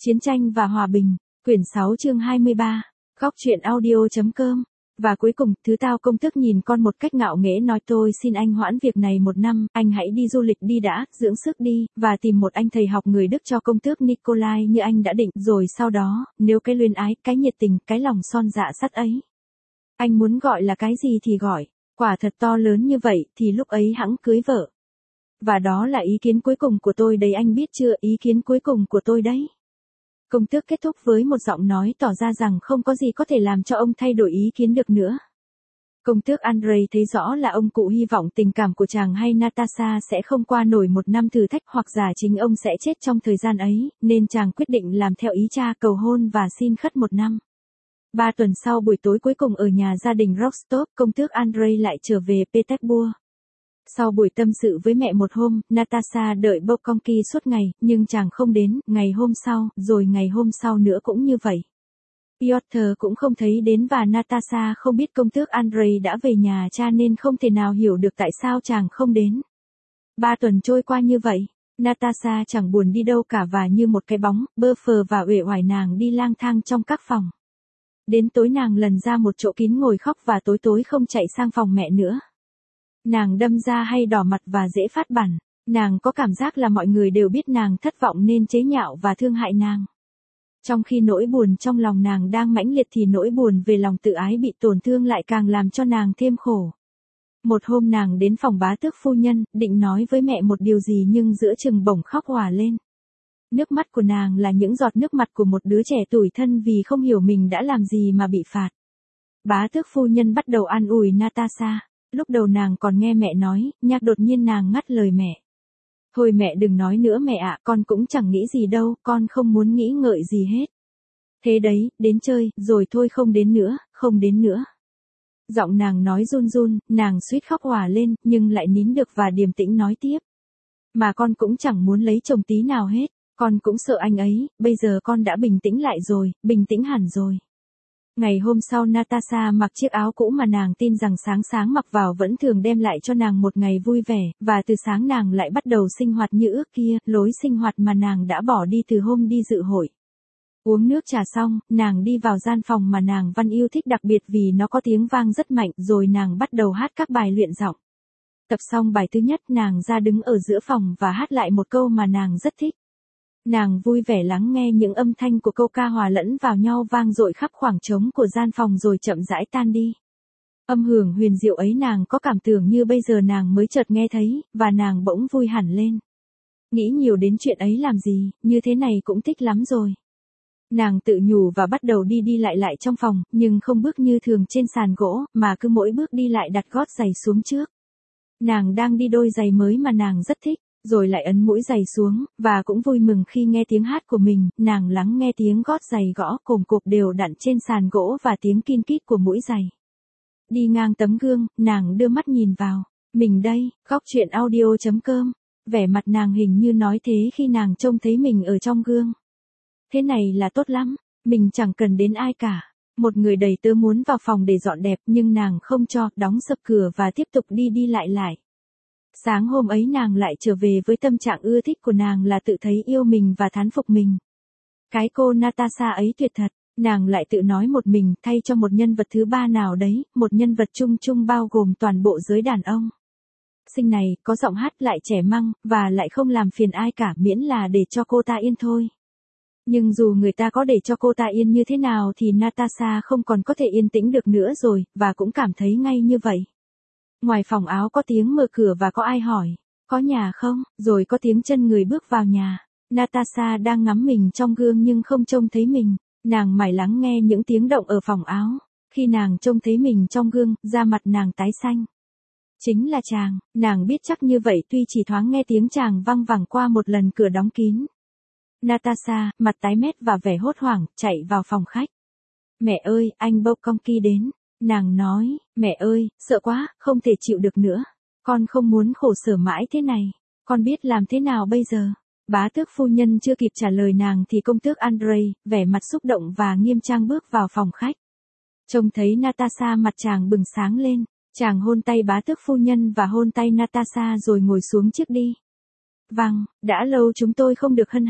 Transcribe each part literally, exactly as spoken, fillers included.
Chiến tranh và hòa bình, quyển sáu chương hai mươi ba, góc truyện audio.com. Và cuối cùng, thứ tao công tước nhìn con một cách ngạo nghễ nói tôi xin anh hoãn việc này một năm, anh hãy đi du lịch đi đã, dưỡng sức đi, và tìm một anh thầy học người Đức cho công tước Nikolai như anh đã định, rồi sau đó, nếu cái luyến ái, cái nhiệt tình, cái lòng son dạ sắt ấy. Anh muốn gọi là cái gì thì gọi, quả thật to lớn như vậy, thì lúc ấy hẵng cưới vợ. Và đó là ý kiến cuối cùng của tôi đấy, anh biết chưa, ý kiến cuối cùng của tôi đấy. Công tước kết thúc với một giọng nói tỏ ra rằng không có gì có thể làm cho ông thay đổi ý kiến được nữa. Công tước Andrei thấy rõ là ông cụ hy vọng tình cảm của chàng hay Natasha sẽ không qua nổi một năm thử thách, hoặc giả chính ông sẽ chết trong thời gian ấy, nên chàng quyết định làm theo ý cha, cầu hôn và xin khất một năm. Ba tuần sau, buổi tối cuối cùng ở nhà gia đình Rostov, công tước Andrei lại trở về Petersburg. Sau buổi tâm sự với mẹ một hôm, Natasha đợi Bokonki suốt ngày, nhưng chàng không đến, ngày hôm sau, rồi ngày hôm sau nữa cũng như vậy. Piotr cũng không thấy đến và Natasha không biết công tước Andrei đã về nhà cha nên không thể nào hiểu được tại sao chàng không đến. Ba tuần trôi qua như vậy, Natasha chẳng buồn đi đâu cả và như một cái bóng, bơ phờ và uể oải nàng đi lang thang trong các phòng. Đến tối nàng lần ra một chỗ kín ngồi khóc và tối tối không chạy sang phòng mẹ nữa. Nàng đâm ra hay đỏ mặt và dễ phát bẳn, nàng có cảm giác là mọi người đều biết nàng thất vọng nên chế nhạo và thương hại nàng. Trong khi nỗi buồn trong lòng nàng đang mãnh liệt thì nỗi buồn về lòng tự ái bị tổn thương lại càng làm cho nàng thêm khổ. Một hôm nàng đến phòng bá tước phu nhân, định nói với mẹ một điều gì nhưng giữa chừng bỗng khóc òa lên. Nước mắt của nàng là những giọt nước mặt của một đứa trẻ tủi thân vì không hiểu mình đã làm gì mà bị phạt. Bá tước phu nhân bắt đầu an ủi Natasha. Lúc đầu nàng còn nghe mẹ nói, nhạc đột nhiên nàng ngắt lời mẹ. Thôi mẹ đừng nói nữa mẹ ạ, con cũng chẳng nghĩ gì đâu, con không muốn nghĩ ngợi gì hết. Thế đấy, đến chơi, rồi thôi không đến nữa, không đến nữa. Giọng nàng nói run run, nàng suýt khóc òa lên, nhưng lại nín được và điềm tĩnh nói tiếp. Mà con cũng chẳng muốn lấy chồng tí nào hết, con cũng sợ anh ấy, bây giờ con đã bình tĩnh lại rồi, bình tĩnh hẳn rồi. Ngày hôm sau Natasha mặc chiếc áo cũ mà nàng tin rằng sáng sáng mặc vào vẫn thường đem lại cho nàng một ngày vui vẻ, và từ sáng nàng lại bắt đầu sinh hoạt như ước kia, lối sinh hoạt mà nàng đã bỏ đi từ hôm đi dự hội. Uống nước trà xong, nàng đi vào gian phòng mà nàng Văn yêu thích đặc biệt vì nó có tiếng vang rất mạnh, rồi nàng bắt đầu hát các bài luyện giọng. Tập xong bài thứ nhất nàng ra đứng ở giữa phòng và hát lại một câu mà nàng rất thích. Nàng vui vẻ lắng nghe những âm thanh của câu ca hòa lẫn vào nhau vang dội khắp khoảng trống của gian phòng rồi chậm rãi tan đi. Âm hưởng huyền diệu ấy nàng có cảm tưởng như bây giờ nàng mới chợt nghe thấy, và nàng bỗng vui hẳn lên. Nghĩ nhiều đến chuyện ấy làm gì, như thế này cũng thích lắm rồi. Nàng tự nhủ và bắt đầu đi đi lại lại trong phòng, nhưng không bước như thường trên sàn gỗ, mà cứ mỗi bước đi lại đặt gót giày xuống trước. Nàng đang đi đôi giày mới mà nàng rất thích. Rồi lại ấn mũi giày xuống, và cũng vui mừng khi nghe tiếng hát của mình, nàng lắng nghe tiếng gót giày gõ cồm cộp đều đặn trên sàn gỗ và tiếng kin kít của mũi giày. Đi ngang tấm gương, nàng đưa mắt nhìn vào, mình đây, góc truyện audio.com, vẻ mặt nàng hình như nói thế khi nàng trông thấy mình ở trong gương. Thế này là tốt lắm, mình chẳng cần đến ai cả. Một người đầy tớ muốn vào phòng để dọn đẹp nhưng nàng không cho, đóng sập cửa và tiếp tục đi đi lại lại. Sáng hôm ấy nàng lại trở về với tâm trạng ưa thích của nàng là tự thấy yêu mình và thán phục mình. Cái cô Natasha ấy tuyệt thật, nàng lại tự nói một mình thay cho một nhân vật thứ ba nào đấy, một nhân vật chung chung bao gồm toàn bộ giới đàn ông. Xinh này, có giọng hát lại trẻ măng, và lại không làm phiền ai cả miễn là để cho cô ta yên thôi. Nhưng dù người ta có để cho cô ta yên như thế nào thì Natasha không còn có thể yên tĩnh được nữa rồi, và cũng cảm thấy ngay như vậy. Ngoài phòng áo có tiếng mở cửa và có ai hỏi, có nhà không, rồi có tiếng chân người bước vào nhà. Natasha đang ngắm mình trong gương nhưng không trông thấy mình, nàng mải lắng nghe những tiếng động ở phòng áo. Khi nàng trông thấy mình trong gương, da mặt nàng tái xanh. Chính là chàng, nàng biết chắc như vậy tuy chỉ thoáng nghe tiếng chàng văng vẳng qua một lần cửa đóng kín. Natasha, mặt tái mét và vẻ hốt hoảng, chạy vào phòng khách. Mẹ ơi, anh Bokonki đến. Nàng nói, mẹ ơi, sợ quá, không thể chịu được nữa. Con không muốn khổ sở mãi thế này. Con biết làm thế nào bây giờ? Bá tước phu nhân chưa kịp trả lời nàng thì công tước Andrei, vẻ mặt xúc động và nghiêm trang bước vào phòng khách. Trông thấy Natasha mặt chàng bừng sáng lên. Chàng hôn tay bá tước phu nhân và hôn tay Natasha rồi ngồi xuống chiếc đi. Vâng, đã lâu chúng tôi không được hân hạnh.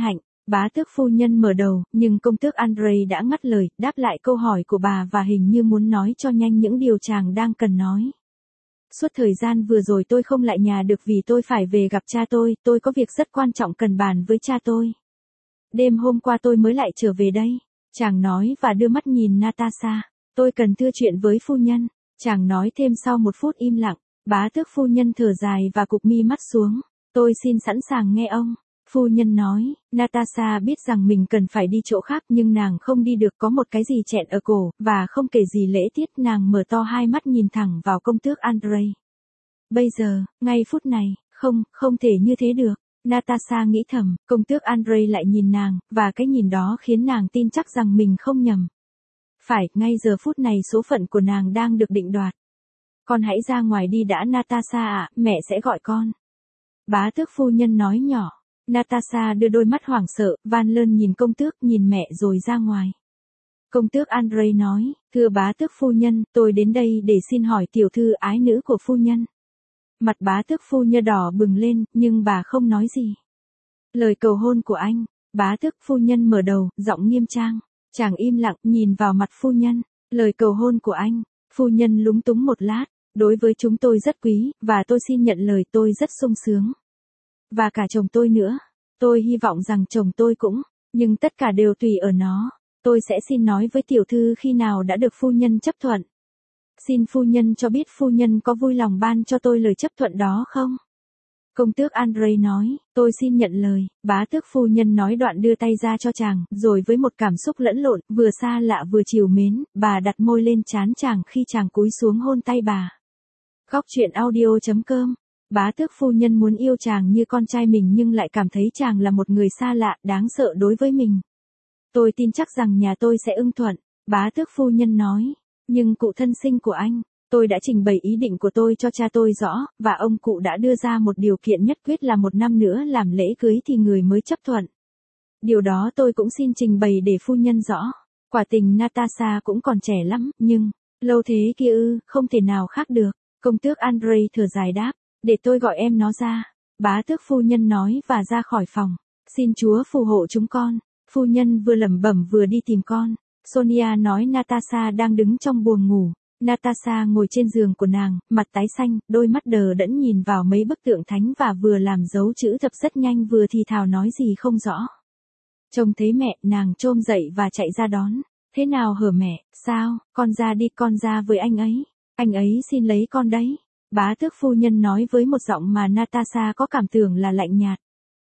Bá tước phu nhân mở đầu, nhưng công tước Andrei đã ngắt lời, đáp lại câu hỏi của bà và hình như muốn nói cho nhanh những điều chàng đang cần nói. Suốt thời gian vừa rồi tôi không lại nhà được vì tôi phải về gặp cha tôi, tôi có việc rất quan trọng cần bàn với cha tôi. Đêm hôm qua tôi mới lại trở về đây. Chàng nói và đưa mắt nhìn Natasha. Tôi cần thưa chuyện với phu nhân. Chàng nói thêm sau một phút im lặng. Bá tước phu nhân thở dài và cụp mi mắt xuống. Tôi xin sẵn sàng nghe ông. Phu nhân nói, Natasha biết rằng mình cần phải đi chỗ khác nhưng nàng không đi được, có một cái gì chẹn ở cổ, và không kể gì lễ tiết, nàng mở to hai mắt nhìn thẳng vào công tước Andrei. Bây giờ, ngay phút này, không, không thể như thế được. Natasha nghĩ thầm, công tước Andrei lại nhìn nàng, và cái nhìn đó khiến nàng tin chắc rằng mình không nhầm. Phải, ngay giờ phút này số phận của nàng đang được định đoạt. Con hãy ra ngoài đi đã Natasha ạ, mẹ sẽ gọi con. Bá tước phu nhân nói nhỏ. Natasha đưa đôi mắt hoảng sợ, van lơn nhìn công tước, nhìn mẹ rồi ra ngoài. Công tước Andrei nói, thưa bá tước phu nhân, tôi đến đây để xin hỏi tiểu thư ái nữ của phu nhân. Mặt bá tước phu nhân đỏ bừng lên, nhưng bà không nói gì. Lời cầu hôn của anh, bá tước phu nhân mở đầu, giọng nghiêm trang. Chàng im lặng, nhìn vào mặt phu nhân. Lời cầu hôn của anh, phu nhân lúng túng một lát. Đối với chúng tôi rất quý, và tôi xin nhận lời, tôi rất sung sướng. Và cả chồng tôi nữa. Tôi hy vọng rằng chồng tôi cũng, nhưng tất cả đều tùy ở nó. Tôi sẽ xin nói với tiểu thư khi nào đã được phu nhân chấp thuận. Xin phu nhân cho biết phu nhân có vui lòng ban cho tôi lời chấp thuận đó không? Công tước Andrei nói, tôi xin nhận lời. Bá tước phu nhân nói đoạn đưa tay ra cho chàng, rồi với một cảm xúc lẫn lộn, vừa xa lạ vừa trìu mến, bà đặt môi lên trán chàng khi chàng cúi xuống hôn tay bà. Góc truyện audio chấm com. Bá tước phu nhân muốn yêu chàng như con trai mình nhưng lại cảm thấy chàng là một người xa lạ, đáng sợ đối với mình. Tôi tin chắc rằng nhà tôi sẽ ưng thuận. Bá tước phu nhân nói. Nhưng cụ thân sinh của anh, tôi đã trình bày ý định của tôi cho cha tôi rõ, và ông cụ đã đưa ra một điều kiện nhất quyết là một năm nữa làm lễ cưới thì người mới chấp thuận. Điều đó tôi cũng xin trình bày để phu nhân rõ. Quả tình Natasha cũng còn trẻ lắm, nhưng, lâu thế kia ư, không thể nào khác được. Công tước Andrei thở dài đáp, để tôi gọi em nó ra. Bá tước phu nhân nói và ra khỏi phòng. Xin Chúa phù hộ chúng con. Phu nhân vừa lẩm bẩm vừa đi tìm con. Sonia nói Natasha đang đứng trong buồng ngủ. Natasha ngồi trên giường của nàng, mặt tái xanh, đôi mắt đờ đẫn nhìn vào mấy bức tượng thánh và vừa làm dấu chữ thập rất nhanh vừa thì thào nói gì không rõ. Trông thấy mẹ, nàng chôm dậy và chạy ra đón. Thế nào hở mẹ, sao, con ra đi, con ra với anh ấy. Anh ấy xin lấy con đấy. Bá tước phu nhân nói với một giọng mà Natasha có cảm tưởng là lạnh nhạt.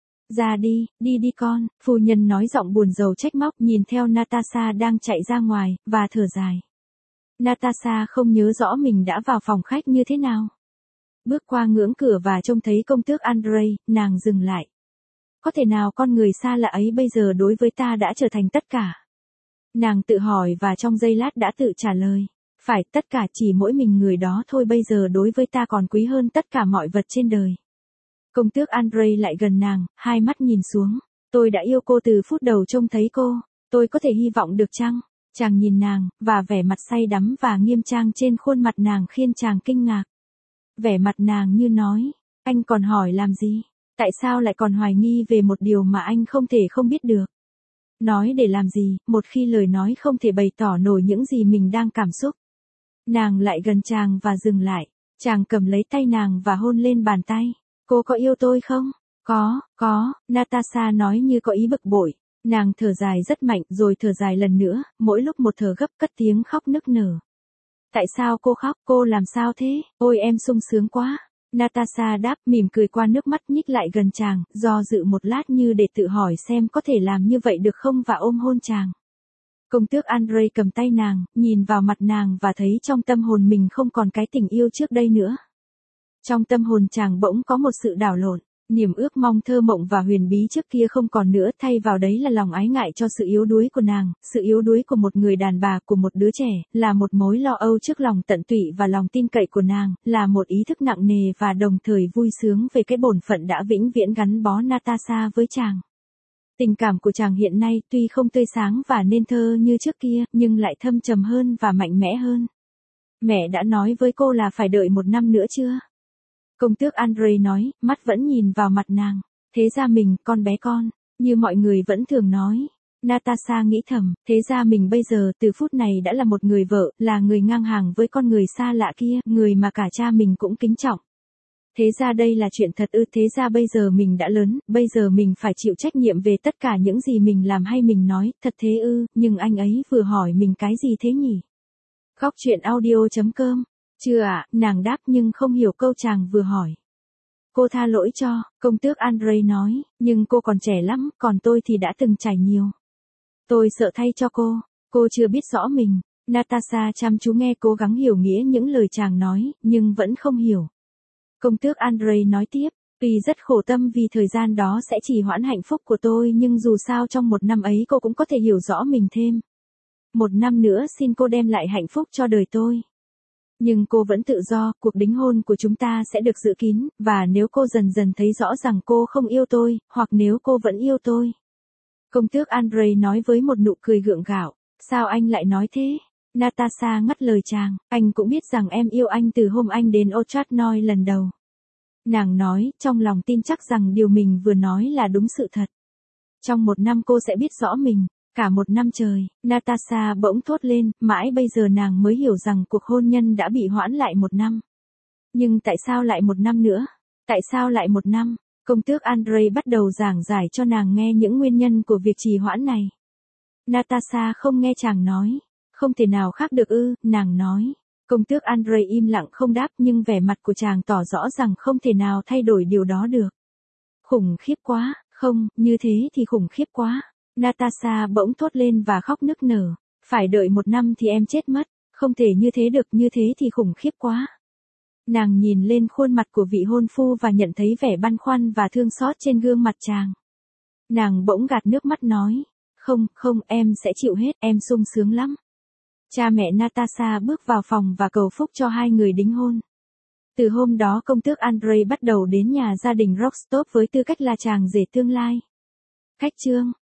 Ra đi, đi đi con, phu nhân nói giọng buồn rầu trách móc nhìn theo Natasha đang chạy ra ngoài, và thở dài. Natasha không nhớ rõ mình đã vào phòng khách như thế nào. Bước qua ngưỡng cửa và trông thấy công tước Andrei, nàng dừng lại. Có thể nào con người xa lạ ấy bây giờ đối với ta đã trở thành tất cả? Nàng tự hỏi và trong giây lát đã tự trả lời. Phải, tất cả, chỉ mỗi mình người đó thôi bây giờ đối với ta còn quý hơn tất cả mọi vật trên đời. Công tước Andrei lại gần nàng, hai mắt nhìn xuống. Tôi đã yêu cô từ phút đầu trông thấy cô. Tôi có thể hy vọng được chăng? Chàng nhìn nàng, và vẻ mặt say đắm và nghiêm trang trên khuôn mặt nàng khiến chàng kinh ngạc. Vẻ mặt nàng như nói, anh còn hỏi làm gì? Tại sao lại còn hoài nghi về một điều mà anh không thể không biết được? Nói để làm gì, một khi lời nói không thể bày tỏ nổi những gì mình đang cảm xúc. Nàng lại gần chàng và dừng lại. Chàng cầm lấy tay nàng và hôn lên bàn tay. Cô có yêu tôi không? Có, có, Natasha nói như có ý bực bội. Nàng thở dài rất mạnh rồi thở dài lần nữa, mỗi lúc một thở gấp cất tiếng khóc nức nở. Tại sao cô khóc, cô làm sao thế? Ôi em sung sướng quá. Natasha đáp mỉm cười qua nước mắt nhích lại gần chàng, do dự một lát như để tự hỏi xem có thể làm như vậy được không và ôm hôn chàng. Công tước Andrei cầm tay nàng, nhìn vào mặt nàng và thấy trong tâm hồn mình không còn cái tình yêu trước đây nữa. Trong tâm hồn chàng bỗng có một sự đảo lộn, niềm ước mong thơ mộng và huyền bí trước kia không còn nữa, thay vào đấy là lòng ái ngại cho sự yếu đuối của nàng, sự yếu đuối của một người đàn bà, của một đứa trẻ, là một mối lo âu trước lòng tận tụy và lòng tin cậy của nàng, là một ý thức nặng nề và đồng thời vui sướng về cái bổn phận đã vĩnh viễn gắn bó Natasha với chàng. Tình cảm của chàng hiện nay tuy không tươi sáng và nên thơ như trước kia, nhưng lại thâm trầm hơn và mạnh mẽ hơn. Mẹ đã nói với cô là phải đợi một năm nữa chưa? Công tước Andrei nói, mắt vẫn nhìn vào mặt nàng. Thế ra mình, con bé con, Như mọi người vẫn thường nói. Natasha nghĩ thầm, thế ra mình bây giờ từ phút này đã là một người vợ, là người ngang hàng với con người xa lạ kia, người mà cả cha mình cũng kính trọng. Thế ra đây là chuyện thật ư, thế ra bây giờ mình đã lớn, bây giờ mình phải chịu trách nhiệm về tất cả những gì mình làm hay mình nói, thật thế ư, nhưng anh ấy vừa hỏi mình cái gì thế nhỉ? Góc truyện audio.com. Chưa ạ, nàng đáp nhưng không hiểu câu chàng vừa hỏi. Cô tha lỗi cho, công tước Andre nói, nhưng cô còn trẻ lắm, còn tôi thì đã từng trải nhiều. Tôi sợ thay cho cô, cô chưa biết rõ mình. Natasha chăm chú nghe cố gắng hiểu nghĩa những lời chàng nói, nhưng vẫn không hiểu. Công tước Andre nói tiếp, tuy rất khổ tâm vì thời gian đó sẽ trì hoãn hạnh phúc của tôi nhưng dù sao trong một năm ấy cô cũng có thể hiểu rõ mình thêm. Một năm nữa xin cô đem lại hạnh phúc cho đời tôi. Nhưng cô vẫn tự do, cuộc đính hôn của chúng ta sẽ được giữ kín, và nếu cô dần dần thấy rõ rằng cô không yêu tôi, hoặc nếu cô vẫn yêu tôi. Công tước Andre nói với một nụ cười gượng gạo, sao anh lại nói thế? Natasha ngắt lời chàng, anh cũng biết rằng em yêu anh từ hôm anh đến Otradnoy lần đầu. Nàng nói, trong lòng tin chắc rằng điều mình vừa nói là đúng sự thật. Trong một năm cô sẽ biết rõ mình, cả một năm trời, Natasha bỗng thốt lên, mãi bây giờ nàng mới hiểu rằng cuộc hôn nhân đã bị hoãn lại một năm. Nhưng tại sao lại một năm nữa? Tại sao lại một năm? Công tước Andre bắt đầu giảng giải cho nàng nghe những nguyên nhân của việc trì hoãn này. Natasha không nghe chàng nói. Không thể nào khác được ư, nàng nói. Công tước Andre im lặng không đáp nhưng vẻ mặt của chàng tỏ rõ rằng không thể nào thay đổi điều đó được. Khủng khiếp quá, không, như thế thì khủng khiếp quá. Natasha bỗng thốt lên và khóc nức nở. Phải đợi một năm thì em chết mất, không thể như thế được, như thế thì khủng khiếp quá. Nàng nhìn lên khuôn mặt của vị hôn phu và nhận thấy vẻ băn khoăn và thương xót trên gương mặt chàng. Nàng bỗng gạt nước mắt nói, không, không, em sẽ chịu hết, em sung sướng lắm. Cha mẹ Natasha bước vào phòng và cầu phúc cho hai người đính hôn. Từ hôm đó công tước Andre bắt đầu đến nhà gia đình Rostov với tư cách là chàng rể tương lai. Khách chương